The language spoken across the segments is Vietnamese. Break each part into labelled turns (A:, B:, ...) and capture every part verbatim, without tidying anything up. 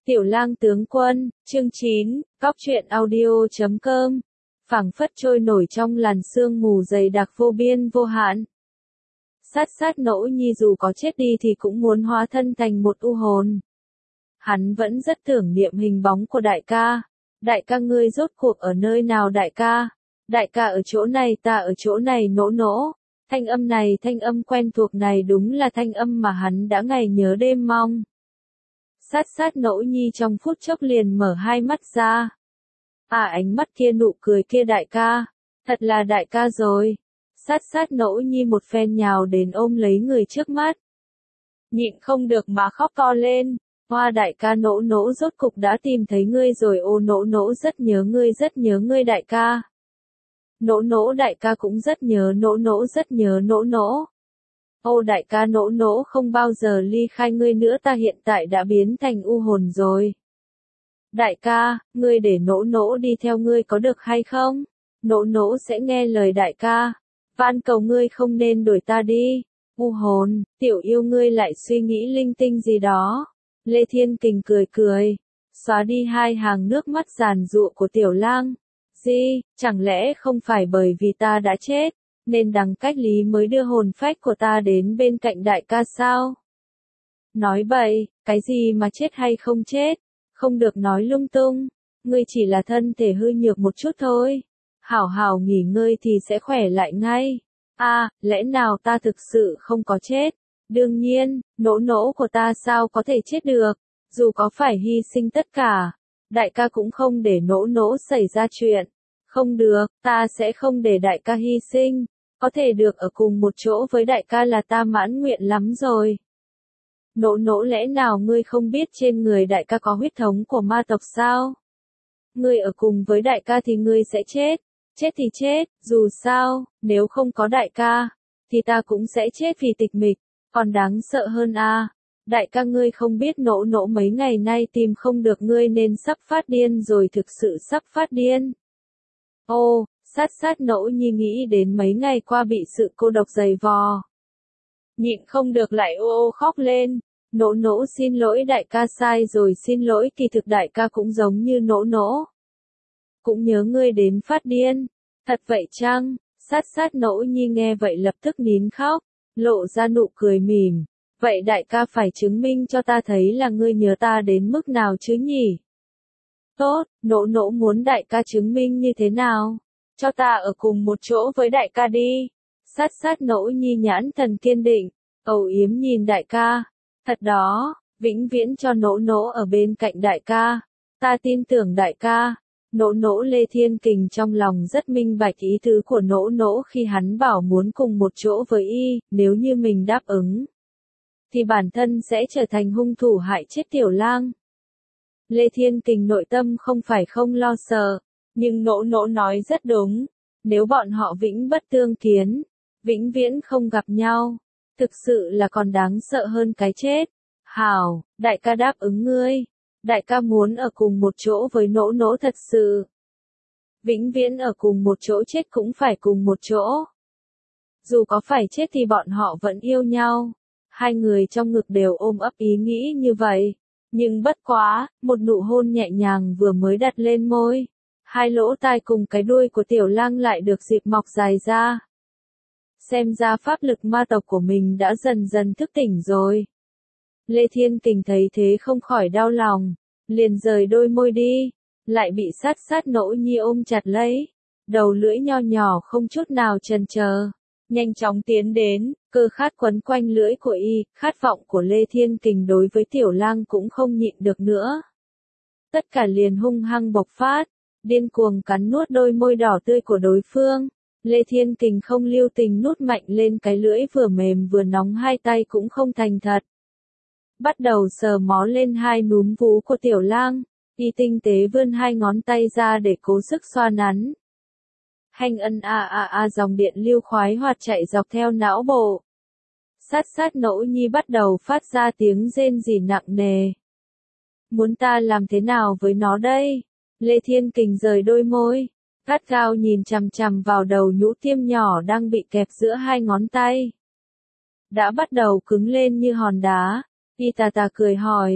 A: Tiểu Lang tướng quân, chương chín, cóc truyện audio chấm com, phảng phất trôi nổi trong làn sương mù dày đặc vô biên vô hạn. Sát sát nỗ nhi dù có chết đi thì cũng muốn hóa thân thành một u hồn. Hắn vẫn rất tưởng niệm hình bóng của đại ca. Đại ca ngươi rốt cuộc ở nơi nào đại ca? Đại ca ở chỗ này ta ở chỗ này nỗ nỗ. Thanh âm này thanh âm quen thuộc này đúng là thanh âm mà hắn đã ngày nhớ đêm mong. Sát sát nỗ nhi trong phút chốc liền mở hai mắt ra. À ánh mắt kia nụ cười kia đại ca. Thật là đại ca rồi. Sát sát nỗ nhi một phen nhào đến ôm lấy người trước mắt. Nhịn không được mà khóc to lên. Hoa đại ca nỗ nỗ rốt cục đã tìm thấy ngươi rồi ô nỗ nỗ rất nhớ ngươi rất nhớ ngươi đại ca. Nỗ nỗ đại ca cũng rất nhớ nỗ nỗ rất nhớ nỗ nỗ. Ô đại ca nỗ nỗ không bao giờ ly khai ngươi nữa ta hiện tại đã biến thành u hồn rồi. Đại ca, ngươi để nỗ nỗ đi theo ngươi có được hay không? Nỗ nỗ sẽ nghe lời đại ca. Van cầu ngươi không nên đuổi ta đi. U hồn, tiểu yêu ngươi lại suy nghĩ linh tinh gì đó. Lê Thiên Kình cười cười. Xóa đi hai hàng nước mắt giàn giụa của Tiểu Lang. Gì, chẳng lẽ không phải bởi vì ta đã chết, nên đằng cách lý mới đưa hồn phách của ta đến bên cạnh đại ca sao? Nói bậy, cái gì mà chết hay không chết? Không được nói lung tung. Ngươi chỉ là thân thể hư nhược một chút thôi. Hảo hảo nghỉ ngơi thì sẽ khỏe lại ngay. À, lẽ nào ta thực sự không có chết? Đương nhiên, nỗ nỗ của ta sao có thể chết được? Dù có phải hy sinh tất cả, đại ca cũng không để nỗ nỗ xảy ra chuyện. Không được, ta sẽ không để đại ca hy sinh. Có thể được ở cùng một chỗ với đại ca là ta mãn nguyện lắm rồi. Nỗ nỗ lẽ nào ngươi không biết trên người đại ca có huyết thống của ma tộc sao? Ngươi ở cùng với đại ca thì ngươi sẽ chết. Chết thì chết, dù sao, nếu không có đại ca, thì ta cũng sẽ chết vì tịch mịch. Còn đáng sợ hơn à, đại ca ngươi không biết nỗ nỗ mấy ngày nay tìm không được ngươi nên sắp phát điên rồi thực sự sắp phát điên. Ô, sát sát nỗ nhi nghĩ đến mấy ngày qua bị sự cô độc dày vò. Nhịn không được lại ô ô khóc lên. Nỗ nỗ xin lỗi đại ca sai rồi xin lỗi kỳ thực đại ca cũng giống như nỗ nỗ. Cũng nhớ ngươi đến phát điên. Thật vậy chăng? Sát sát nỗ nhi nghe vậy lập tức nín khóc, lộ ra nụ cười mỉm. Vậy đại ca phải chứng minh cho ta thấy là ngươi nhớ ta đến mức nào chứ nhỉ? Tốt, nỗ nỗ muốn đại ca chứng minh như thế nào? Cho ta ở cùng một chỗ với đại ca đi. Sát sát nỗ nhi nhãn thần kiên định, âu yếm nhìn đại ca. Thật đó, vĩnh viễn cho nỗ nỗ ở bên cạnh đại ca. Ta tin tưởng đại ca. Nỗ nỗ Lê Thiên Kình trong lòng rất minh bạch ý tứ của nỗ nỗ khi hắn bảo muốn cùng một chỗ với y, nếu như mình đáp ứng, thì bản thân sẽ trở thành hung thủ hại chết Tiểu Lang. Lê Thiên Kình nội tâm không phải không lo sợ, nhưng nỗ nỗ nói rất đúng, nếu bọn họ vĩnh bất tương kiến, vĩnh viễn không gặp nhau, thực sự là còn đáng sợ hơn cái chết. Hảo, đại ca đáp ứng ngươi. Đại ca muốn ở cùng một chỗ với nỗ nỗ thật sự. Vĩnh viễn ở cùng một chỗ chết cũng phải cùng một chỗ. Dù có phải chết thì bọn họ vẫn yêu nhau. Hai người trong ngực đều ôm ấp ý nghĩ như vậy. Nhưng bất quá, một nụ hôn nhẹ nhàng vừa mới đặt lên môi. Hai lỗ tai cùng cái đuôi của Tiểu Lang lại được dịp mọc dài ra. Xem ra pháp lực ma tộc của mình đã dần dần thức tỉnh rồi. Lê Thiên Kình thấy thế không khỏi đau lòng, liền rời đôi môi đi, lại bị sát sát nỗ nhi ôm chặt lấy, đầu lưỡi nho nhỏ không chút nào chần chờ, nhanh chóng tiến đến, cơ khát quấn quanh lưỡi của y, khát vọng của Lê Thiên Kình đối với Tiểu Lang cũng không nhịn được nữa. Tất cả liền hung hăng bộc phát, điên cuồng cắn nuốt đôi môi đỏ tươi của đối phương. Lê Thiên Kình không lưu tình nuốt mạnh lên cái lưỡi vừa mềm vừa nóng hai tay cũng không thành thật. Bắt đầu sờ mó lên hai núm vú của Tiểu Lang, y tinh tế vươn hai ngón tay ra để cố sức xoa nắn. Hành ân a a a dòng điện lưu khoái hoạt chạy dọc theo não bộ. Sát sát nỗ nhi bắt đầu phát ra tiếng rên rỉ nặng nề. Muốn ta làm thế nào với nó đây? Lê Thiên Kình rời đôi môi, gắt gao nhìn chằm chằm vào đầu nhũ tiêm nhỏ đang bị kẹp giữa hai ngón tay. Đã bắt đầu cứng lên như hòn đá. Y tà tà cười hỏi,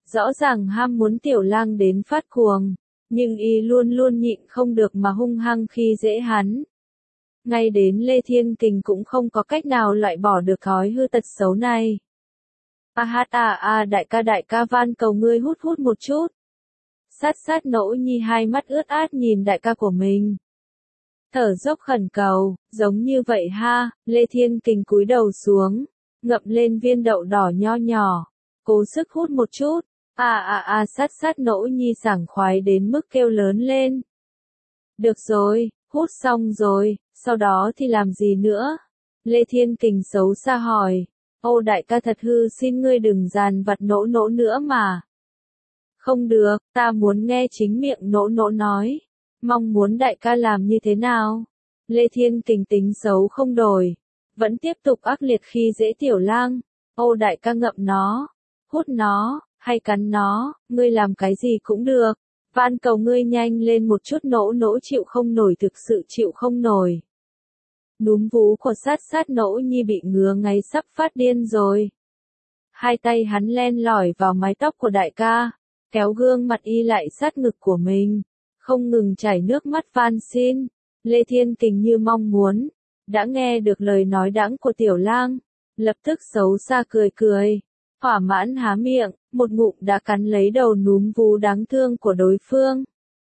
A: Rõ ràng ham muốn tiểu lang đến phát cuồng, nhưng y luôn luôn nhịn không được mà hung hăng khi dễ hắn. Ngay đến Lê Thiên Kình cũng không có cách nào loại bỏ được thói hư tật xấu này. A hát à à đại ca đại ca van cầu ngươi hút hút một chút. Sát sát nỗ nhi hai mắt ướt át nhìn đại ca của mình. Thở dốc khẩn cầu, giống như vậy ha, Lê Thiên Kình cúi đầu xuống, ngậm lên viên đậu đỏ nho nhỏ, cố sức hút một chút. À à à sát sát nỗ nhi sảng khoái đến mức kêu lớn lên. Được rồi, hút xong rồi, sau đó thì làm gì nữa? Lê Thiên Kình xấu xa hỏi. Ô đại ca thật hư xin ngươi đừng dàn vặt nỗ nỗ nữa mà. Không được, ta muốn nghe chính miệng nỗ nỗ nói. Mong muốn đại ca làm như thế nào? Lê Thiên Kình tính xấu không đổi. Vẫn tiếp tục ác liệt khi dễ tiểu lang. Ô đại ca ngậm nó, hút nó, hay cắn nó, ngươi làm cái gì cũng được. Van cầu ngươi nhanh lên một chút nỗ nỗ chịu không nổi thực sự chịu không nổi. Núm vú của sát sát nỗ nhi bị ngứa ngáy sắp phát điên rồi. Hai tay hắn len lỏi vào mái tóc của đại ca, kéo gương mặt y lại sát ngực của mình, không ngừng chảy nước mắt van xin. Lê Thiên Kình như mong muốn, đã nghe được lời nói đãng của tiểu lang, lập tức xấu xa cười cười, thỏa mãn há miệng, một ngụm đã cắn lấy đầu núm vú đáng thương của đối phương.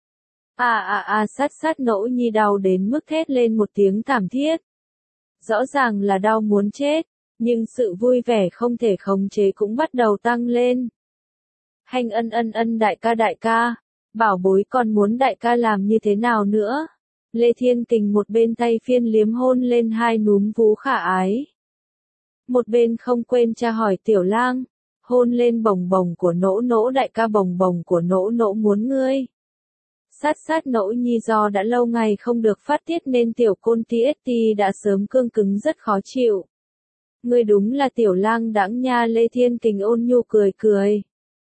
A: À à à sát sát nỗ nhi đau đến mức thét lên một tiếng thảm thiết. Rõ ràng là đau muốn chết, nhưng sự vui vẻ không thể khống chế cũng bắt đầu tăng lên. Hành ân ân ân đại ca đại ca, bảo bối còn muốn đại ca làm như thế nào nữa? Lê Thiên Kình một bên tay phiên liếm hôn lên hai núm vú khả ái. Một bên không quên tra hỏi tiểu lang, hôn lên bồng bồng của nỗ nỗ đại ca bồng bồng của nỗ nỗ muốn ngươi. Sát sát nỗ nhi do đã lâu ngày không được phát tiết nên tiểu côn tê ét tê đã sớm cương cứng rất khó chịu. Ngươi đúng là tiểu lang đãng nha. Lê Thiên Kình ôn nhu cười cười.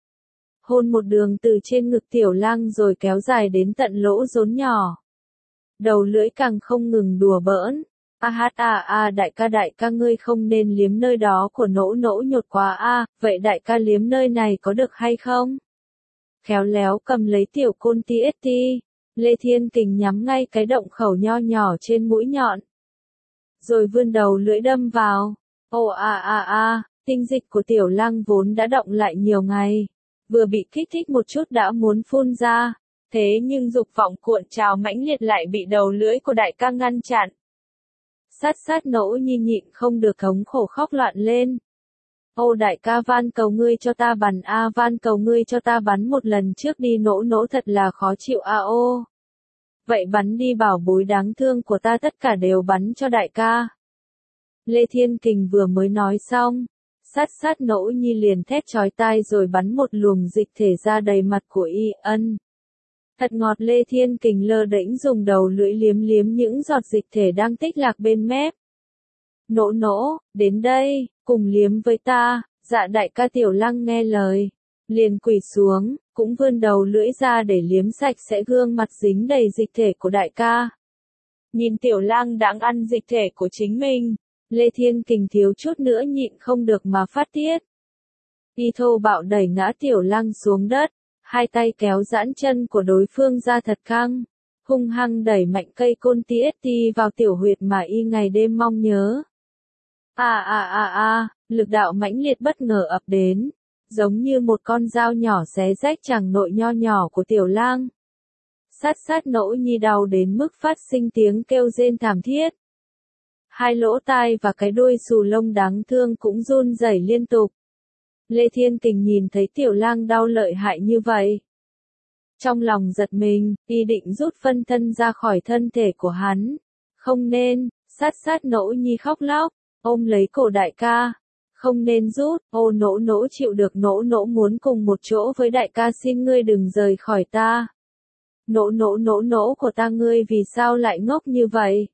A: Hôn một đường từ trên ngực tiểu lang rồi kéo dài đến tận lỗ rốn nhỏ. Đầu lưỡi càng không ngừng đùa bỡn. A hát à à đại ca đại ca ngươi không nên liếm nơi đó của nỗ nỗ nhột quá a, vậy đại ca liếm nơi này có được hay không? Khéo léo cầm lấy tiểu côn tê ét tê, Lê Thiên Kình nhắm ngay cái động khẩu nho nhỏ trên mũi nhọn. Rồi vươn đầu lưỡi đâm vào. Ồ à à à, tinh dịch của tiểu lang vốn đã động lại nhiều ngày. Vừa bị kích thích một chút đã muốn phun ra. Thế nhưng dục vọng cuộn trào mãnh liệt lại bị đầu lưỡi của đại ca ngăn chặn. Sát sát nỗ nhi nhịn không được thống khổ khóc loạn lên. Ô đại ca van cầu ngươi cho ta bắn a van cầu ngươi cho ta bắn một lần trước đi nỗ nỗ thật là khó chịu a ô. Vậy bắn đi bảo bối đáng thương của ta tất cả đều bắn cho đại ca. Lê Thiên Kình vừa mới nói xong, sát sát nỗ nhi liền thét chói tai rồi bắn một luồng dịch thể ra đầy mặt của y ân. Thật ngọt. Lê Thiên Kình lơ đễnh dùng đầu lưỡi liếm liếm những giọt dịch thể đang tích lạc bên mép. Nỗ nỗ, đến đây, cùng liếm với ta. Dạ đại ca tiểu lang nghe lời, liền quỳ xuống, cũng vươn đầu lưỡi ra để liếm sạch sẽ gương mặt dính đầy dịch thể của đại ca. Nhìn tiểu lang đang ăn dịch thể của chính mình, Lê Thiên Kình thiếu chút nữa nhịn không được mà phát tiết. Y thô bạo đẩy ngã tiểu lang xuống đất, hai tay kéo giãn chân của đối phương ra thật căng, hung hăng đẩy mạnh cây côn tê ét tê vào tiểu huyệt mà y ngày đêm mong nhớ. À à à à, lực đạo mãnh liệt bất ngờ ập đến, giống như một con dao nhỏ xé rách chàng nội nho nhỏ của tiểu lang. Sát sát nỗ nhi đau đến mức phát sinh tiếng kêu rên thảm thiết. Hai lỗ tai và cái đuôi xù lông đáng thương cũng run rẩy liên tục. Lê Thiên Kình nhìn thấy tiểu lang đau lợi hại như vậy. Trong lòng giật mình, y định rút phân thân ra khỏi thân thể của hắn. Không nên, sát sát nỗ nhi khóc lóc, ôm lấy cổ đại ca. Không nên rút, ô nỗ nỗ chịu được nỗ nỗ muốn cùng một chỗ với đại ca xin ngươi đừng rời khỏi ta. Nỗ nỗ nỗ nỗ của ta ngươi vì sao lại ngốc như vậy?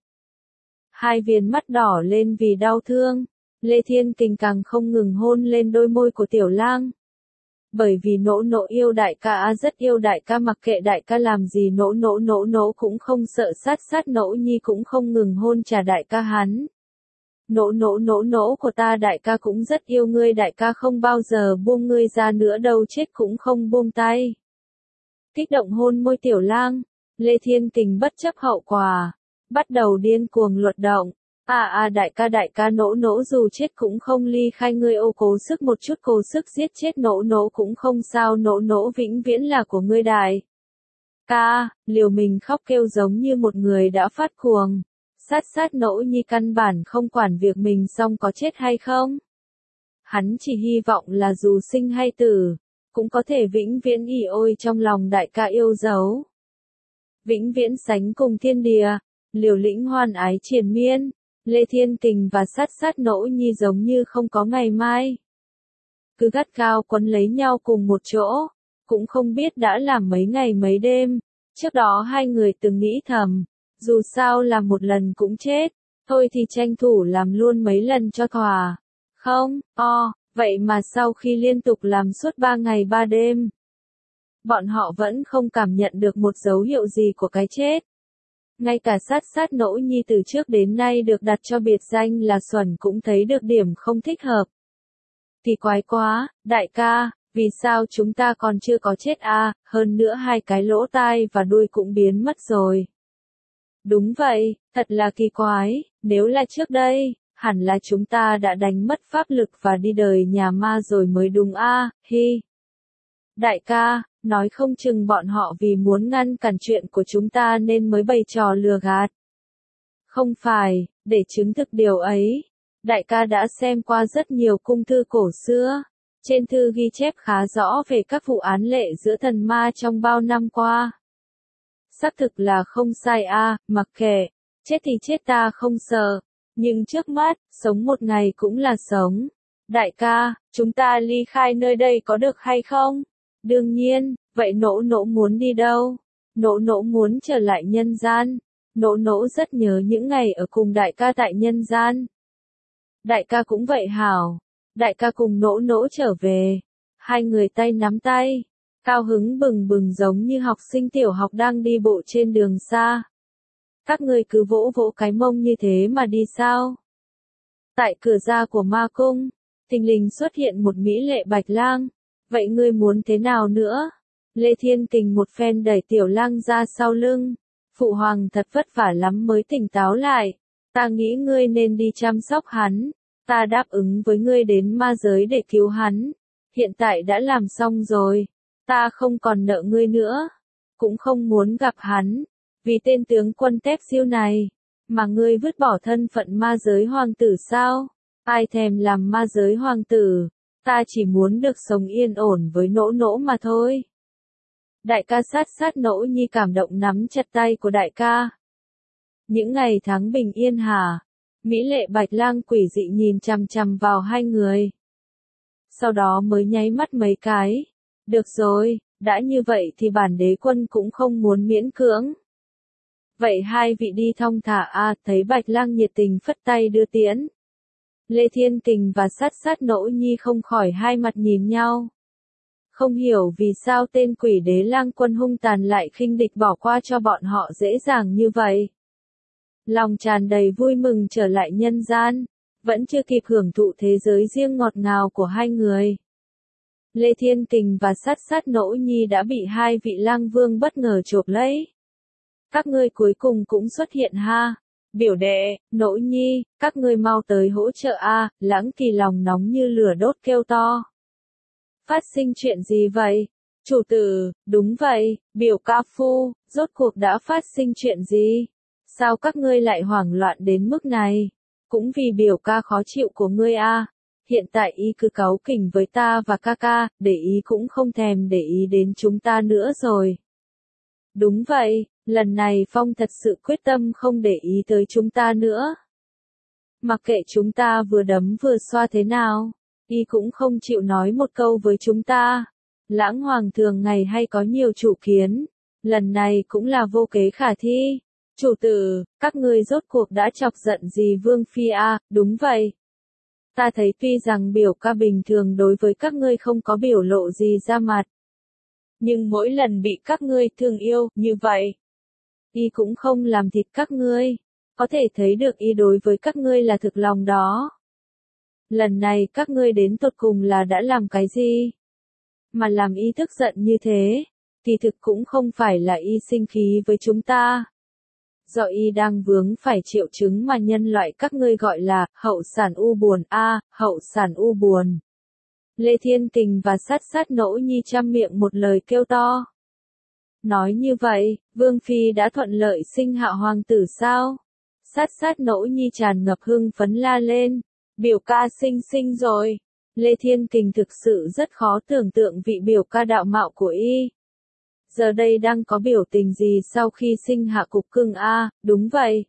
A: Hai viền mắt đỏ lên vì đau thương. Lê Thiên Kình càng không ngừng hôn lên đôi môi của tiểu lang. Bởi vì nỗ nỗ yêu đại ca rất yêu đại ca mặc kệ đại ca làm gì nỗ nỗ nỗ nỗ cũng không sợ sát sát nỗ nhi cũng không ngừng hôn trả đại ca hắn. Nỗ nỗ nỗ nỗ của ta đại ca cũng rất yêu ngươi, đại ca không bao giờ buông ngươi ra nữa đâu, chết cũng không buông tay. Kích động hôn môi Tiểu Lang, Lê Thiên Kình bất chấp hậu quả, bắt đầu điên cuồng luật động. À à đại ca đại ca nỗ nỗ dù chết cũng không ly khai ngươi, ô cố sức một chút, cố sức giết chết nỗ nỗ cũng không sao, nỗ nỗ vĩnh viễn là của ngươi đại ca. Liều mình khóc kêu giống như một người đã phát cuồng. Sát sát nỗ nhi căn bản không quản việc mình xong có chết hay không. Hắn chỉ hy vọng là dù sinh hay tử, cũng có thể vĩnh viễn ỉ ôi trong lòng đại ca yêu dấu. Vĩnh viễn sánh cùng thiên địa, liều lĩnh hoan ái triền miên. Lê Thiên Kình và sát sát nỗ nhi giống như không có ngày mai. Cứ gắt gao quấn lấy nhau cùng một chỗ, cũng không biết đã làm mấy ngày mấy đêm. Trước đó hai người từng nghĩ thầm, dù sao làm một lần cũng chết, thôi thì tranh thủ làm luôn mấy lần cho thỏa. Không, o, vậy mà sau khi liên tục làm suốt ba ngày ba đêm, bọn họ vẫn không cảm nhận được một dấu hiệu gì của cái chết. Ngay cả sát sát nỗ nhi từ trước đến nay được đặt cho biệt danh là xuẩn cũng thấy được điểm không thích hợp. Kỳ quái quá, đại ca, vì sao chúng ta còn chưa có chết à, hơn nữa hai cái lỗ tai và đuôi cũng biến mất rồi. Đúng vậy, thật là kỳ quái, nếu là trước đây, hẳn là chúng ta đã đánh mất pháp lực và đi đời nhà ma rồi mới đúng a, à, hi. Đại ca, nói không chừng bọn họ vì muốn ngăn cản chuyện của chúng ta nên mới bày trò lừa gạt. Không phải, để chứng thực điều ấy, đại ca đã xem qua rất nhiều cung thư cổ xưa. Trên thư ghi chép khá rõ về các vụ án lệ giữa thần ma trong bao năm qua. Xác thực là không sai a, à, mặc kệ, chết thì chết ta không sợ, nhưng trước mắt, sống một ngày cũng là sống. Đại ca, chúng ta ly khai nơi đây có được hay không? Đương nhiên, vậy nỗ nỗ muốn đi đâu? Nỗ nỗ muốn trở lại nhân gian. Nỗ nỗ rất nhớ những ngày ở cùng đại ca tại nhân gian. Đại ca cũng vậy hảo. Đại ca cùng nỗ nỗ trở về. Hai người tay nắm tay. Cao hứng bừng bừng giống như học sinh tiểu học đang đi bộ trên đường xa. Các người cứ vỗ vỗ cái mông như thế mà đi sao? Tại cửa ra của ma cung, thình lình xuất hiện một mỹ lệ bạch lang. Vậy ngươi muốn thế nào nữa? Lê Thiên Kình một phen đẩy Tiểu Lang ra sau lưng. Phụ hoàng thật vất vả lắm mới tỉnh táo lại. Ta nghĩ ngươi nên đi chăm sóc hắn. Ta đáp ứng với ngươi đến ma giới để cứu hắn. Hiện tại đã làm xong rồi. Ta không còn nợ ngươi nữa. Cũng không muốn gặp hắn. Vì tên tướng quân tép siêu này. Mà ngươi vứt bỏ thân phận ma giới hoàng tử sao? Ai thèm làm ma giới hoàng tử? Ta chỉ muốn được sống yên ổn với nỗ nỗ mà thôi. Đại ca sát sát nỗ nhi cảm động nắm chặt tay của đại ca. Những ngày tháng bình yên hả? Mỹ lệ bạch lang quỷ dị nhìn chằm chằm vào hai người. Sau đó mới nháy mắt mấy cái. Được rồi, đã như vậy thì bản đế quân cũng không muốn miễn cưỡng. Vậy hai vị đi thong thả a, à, thấy bạch lang nhiệt tình phất tay đưa tiễn. Lê Thiên Kình và sát sát nỗ nhi không khỏi hai mặt nhìn nhau. Không hiểu vì sao tên quỷ đế lang quân hung tàn lại khinh địch bỏ qua cho bọn họ dễ dàng như vậy. Lòng tràn đầy vui mừng trở lại nhân gian, vẫn chưa kịp hưởng thụ thế giới riêng ngọt ngào của hai người. Lê Thiên Kình và sát sát nỗ nhi đã bị hai vị lang vương bất ngờ chộp lấy. Các ngươi cuối cùng cũng xuất hiện ha. Biểu đệ, nỗ nhi, các ngươi mau tới hỗ trợ a, Lãng Kỳ lòng nóng như lửa đốt kêu to. Phát sinh chuyện gì vậy? Chủ tử, đúng vậy, biểu ca phu, rốt cuộc đã phát sinh chuyện gì? Sao các ngươi lại hoảng loạn đến mức này? Cũng vì biểu ca khó chịu của ngươi a. Hiện tại y cứ cáu kỉnh với ta và ca ca, để ý cũng không thèm để ý đến chúng ta nữa rồi. Đúng vậy, lần này Phong thật sự quyết tâm không để ý tới chúng ta nữa. Mặc kệ chúng ta vừa đấm vừa xoa thế nào, y cũng không chịu nói một câu với chúng ta. Lãng hoàng thường ngày hay có nhiều chủ kiến, lần này cũng là vô kế khả thi. Chủ tử, các ngươi rốt cuộc đã chọc giận gì Vương Phi a? Đúng vậy. Ta thấy tuy rằng biểu ca bình thường đối với các ngươi không có biểu lộ gì ra mặt. Nhưng mỗi lần bị các ngươi thương yêu, như vậy, y cũng không làm thịt các ngươi. có thể thấy được y đối với các ngươi là thực lòng đó. Lần này các ngươi đến tột cùng là đã làm cái gì? Mà làm y tức giận như thế, kỳ thực cũng không phải là y sinh khí với chúng ta. Do y đang vướng phải triệu chứng mà nhân loại các ngươi gọi là hậu sản u buồn a, hậu sản u buồn. Lê Thiên Kình và Sát Sát Nỗ Nhi trăm miệng một lời kêu to. Nói như vậy, Vương Phi đã thuận lợi sinh hạ hoàng tử sao? Sát Sát Nỗ Nhi tràn ngập hưng phấn la lên. Biểu ca sinh sinh rồi. Lê Thiên Kình thực sự rất khó tưởng tượng vị biểu ca đạo mạo của y. Giờ đây đang có biểu tình gì sau khi sinh hạ cục cưng a? Đúng vậy.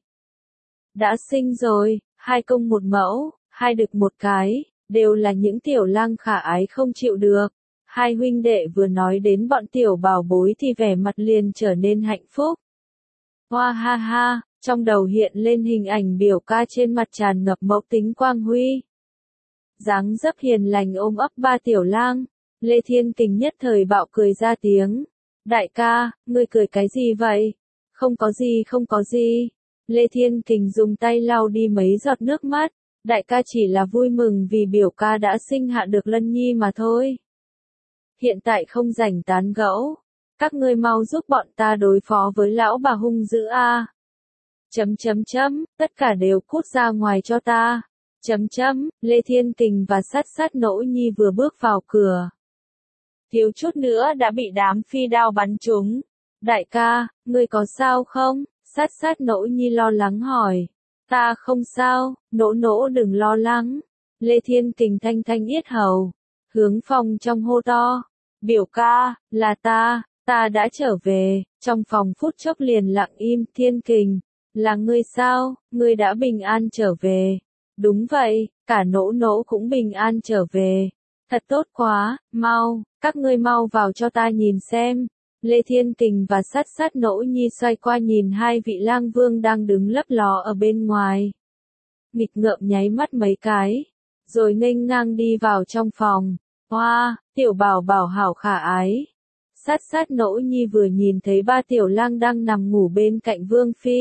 A: Đã sinh rồi, hai công một mẫu, hai đực một cái, đều là những tiểu lang khả ái không chịu được. Hai huynh đệ vừa nói đến bọn tiểu bảo bối thì vẻ mặt liền trở nên hạnh phúc. Hoa ha ha, trong đầu hiện lên hình ảnh biểu ca trên mặt tràn ngập mẫu tính quang huy. Dáng dấp hiền lành ôm ấp ba tiểu lang, Lê Thiên Kình nhất thời bạo cười ra tiếng. Đại ca, ngươi cười cái gì vậy? Không có gì không có gì. Lê Thiên Kình dùng tay lau đi mấy giọt nước mắt. Đại ca chỉ là vui mừng vì biểu ca đã sinh hạ được Lân Nhi mà thôi. Hiện tại không rảnh tán gẫu. Các ngươi mau giúp bọn ta đối phó với lão bà hung dữ a. Chấm chấm chấm, tất cả đều cút ra ngoài cho ta. Chấm chấm, Lê Thiên Kình và Sát Sát Nỗ Nhi vừa bước vào cửa. Thiếu chút nữa đã bị đám phi đao bắn trúng. Đại ca, ngươi có sao không? Sát Sát Nỗ Nhi lo lắng hỏi. Ta không sao, Nỗ Nỗ đừng lo lắng. Lê Thiên Kình thanh thanh yết hầu. Hướng phòng trong hô to. Biểu ca, là ta, ta đã trở về. Trong phòng phút chốc liền lặng im. Thiên Kình, là ngươi sao? Ngươi đã bình an trở về. Đúng vậy, cả Nỗ Nỗ cũng bình an trở về. Thật tốt quá, mau, các ngươi mau vào cho ta nhìn xem. Lê Thiên Kình và Sát Sát Nỗ Nhi xoay qua nhìn hai vị lang vương đang đứng lấp ló ở bên ngoài. Nghịch ngợm nháy mắt mấy cái, rồi nghênh ngang đi vào trong phòng. Hoa, tiểu bảo bảo hảo khả ái. Sát Sát Nỗ Nhi vừa nhìn thấy ba tiểu lang đang nằm ngủ bên cạnh Vương Phi.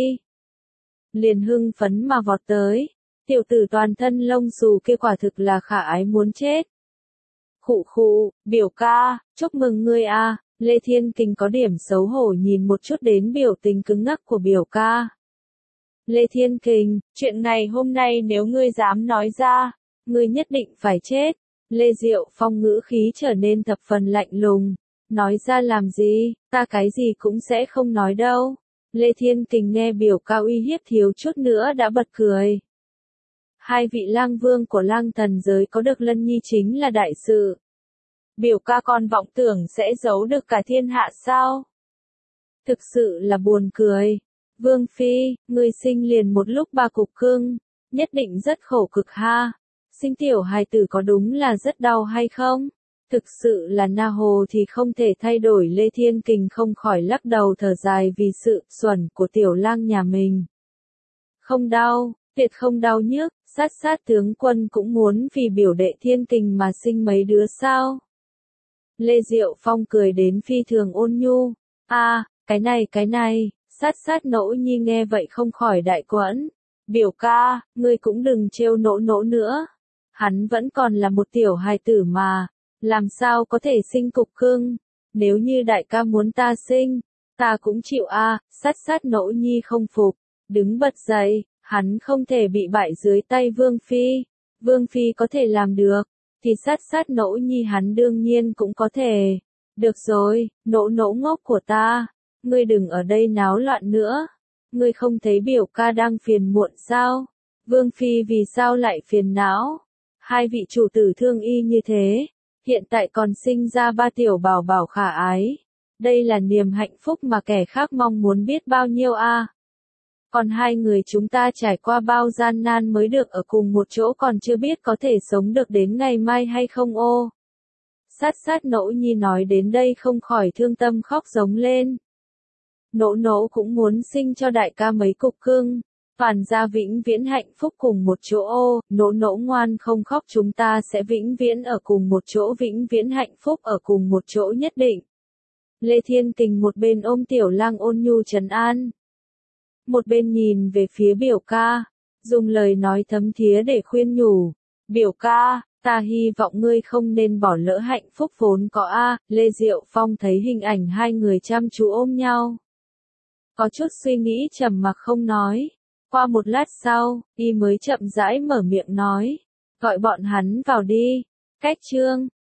A: Liền hưng phấn mà vọt tới. Tiểu tử toàn thân lông xù kia quả thực là khả ái muốn chết. Khụ khụ, biểu ca, chúc mừng ngươi a. Lê Thiên Kình có điểm xấu hổ nhìn một chút đến biểu tình cứng ngắc của biểu ca. Lê Thiên Kình, chuyện này hôm nay nếu ngươi dám nói ra, ngươi nhất định phải chết. Lê Diệu Phong ngữ khí trở nên thập phần lạnh lùng. Nói ra làm gì, ta cái gì cũng sẽ không nói đâu. Lê Thiên Kình nghe biểu ca uy hiếp thiếu chút nữa đã bật cười. Hai vị lang vương của lang thần giới có được Lân Nhi chính là đại sự. Biểu ca còn vọng tưởng sẽ giấu được cả thiên hạ sao? Thực sự là buồn cười. Vương Phi, người sinh liền một lúc ba cục cưng, nhất định rất khổ cực ha. Sinh tiểu hài tử có đúng là rất đau hay không? Thực sự là na hồ thì không thể thay đổi. Lê Thiên Kình không khỏi lắc đầu thở dài vì sự xuẩn của tiểu lang nhà mình. Không đau, tuyệt không đau nhức. Sát Sát tướng quân cũng muốn vì biểu đệ Thiên Kình mà sinh mấy đứa sao? Lê Diệu Phong cười đến phi thường ôn nhu. A, à, cái này cái này, Sát Sát Nỗ Nhi nghe vậy không khỏi đại quẫn. Biểu ca, ngươi cũng đừng trêu Nỗ Nỗ nữa. Hắn vẫn còn là một tiểu hài tử mà, làm sao có thể sinh cục cưng? Nếu như đại ca muốn ta sinh, ta cũng chịu a. À. Sát Sát Nỗ Nhi không phục, đứng bật dậy. Hắn không thể bị bại dưới tay Vương Phi. Vương Phi có thể làm được, thì Sát Sát Nỗ Nhi hắn đương nhiên cũng có thể. Được rồi, Nỗ Nỗ ngốc của ta, ngươi đừng ở đây náo loạn nữa. Ngươi không thấy biểu ca đang phiền muộn sao? Vương Phi vì sao lại phiền não? Hai vị chủ tử thương y như thế, hiện tại còn sinh ra ba tiểu bảo bảo khả ái. Đây là niềm hạnh phúc mà kẻ khác mong muốn biết bao nhiêu a. À. Còn hai người chúng ta trải qua bao gian nan mới được ở cùng một chỗ còn chưa biết có thể sống được đến ngày mai hay không ô. Sát Sát Nỗ Nhi nói đến đây không khỏi thương tâm khóc giống lên. Nỗ Nỗ cũng muốn sinh cho đại ca mấy cục cưng, toàn gia vĩnh viễn hạnh phúc cùng một chỗ ô. Nỗ Nỗ ngoan không khóc, chúng ta sẽ vĩnh viễn ở cùng một chỗ, vĩnh viễn hạnh phúc ở cùng một chỗ nhất định. Lê Thiên Kình một bên ôm tiểu lang ôn nhu trấn an. một bên nhìn về phía biểu ca, dùng lời nói thấm thía để khuyên nhủ. Biểu ca, ta hy vọng ngươi không nên bỏ lỡ hạnh phúc vốn có a. Lê Diệu Phong thấy hình ảnh hai người chăm chú ôm nhau, có chút suy nghĩ trầm mặc không nói. Qua một lát sau, y mới chậm rãi mở miệng nói, gọi bọn hắn vào đi. Cách chương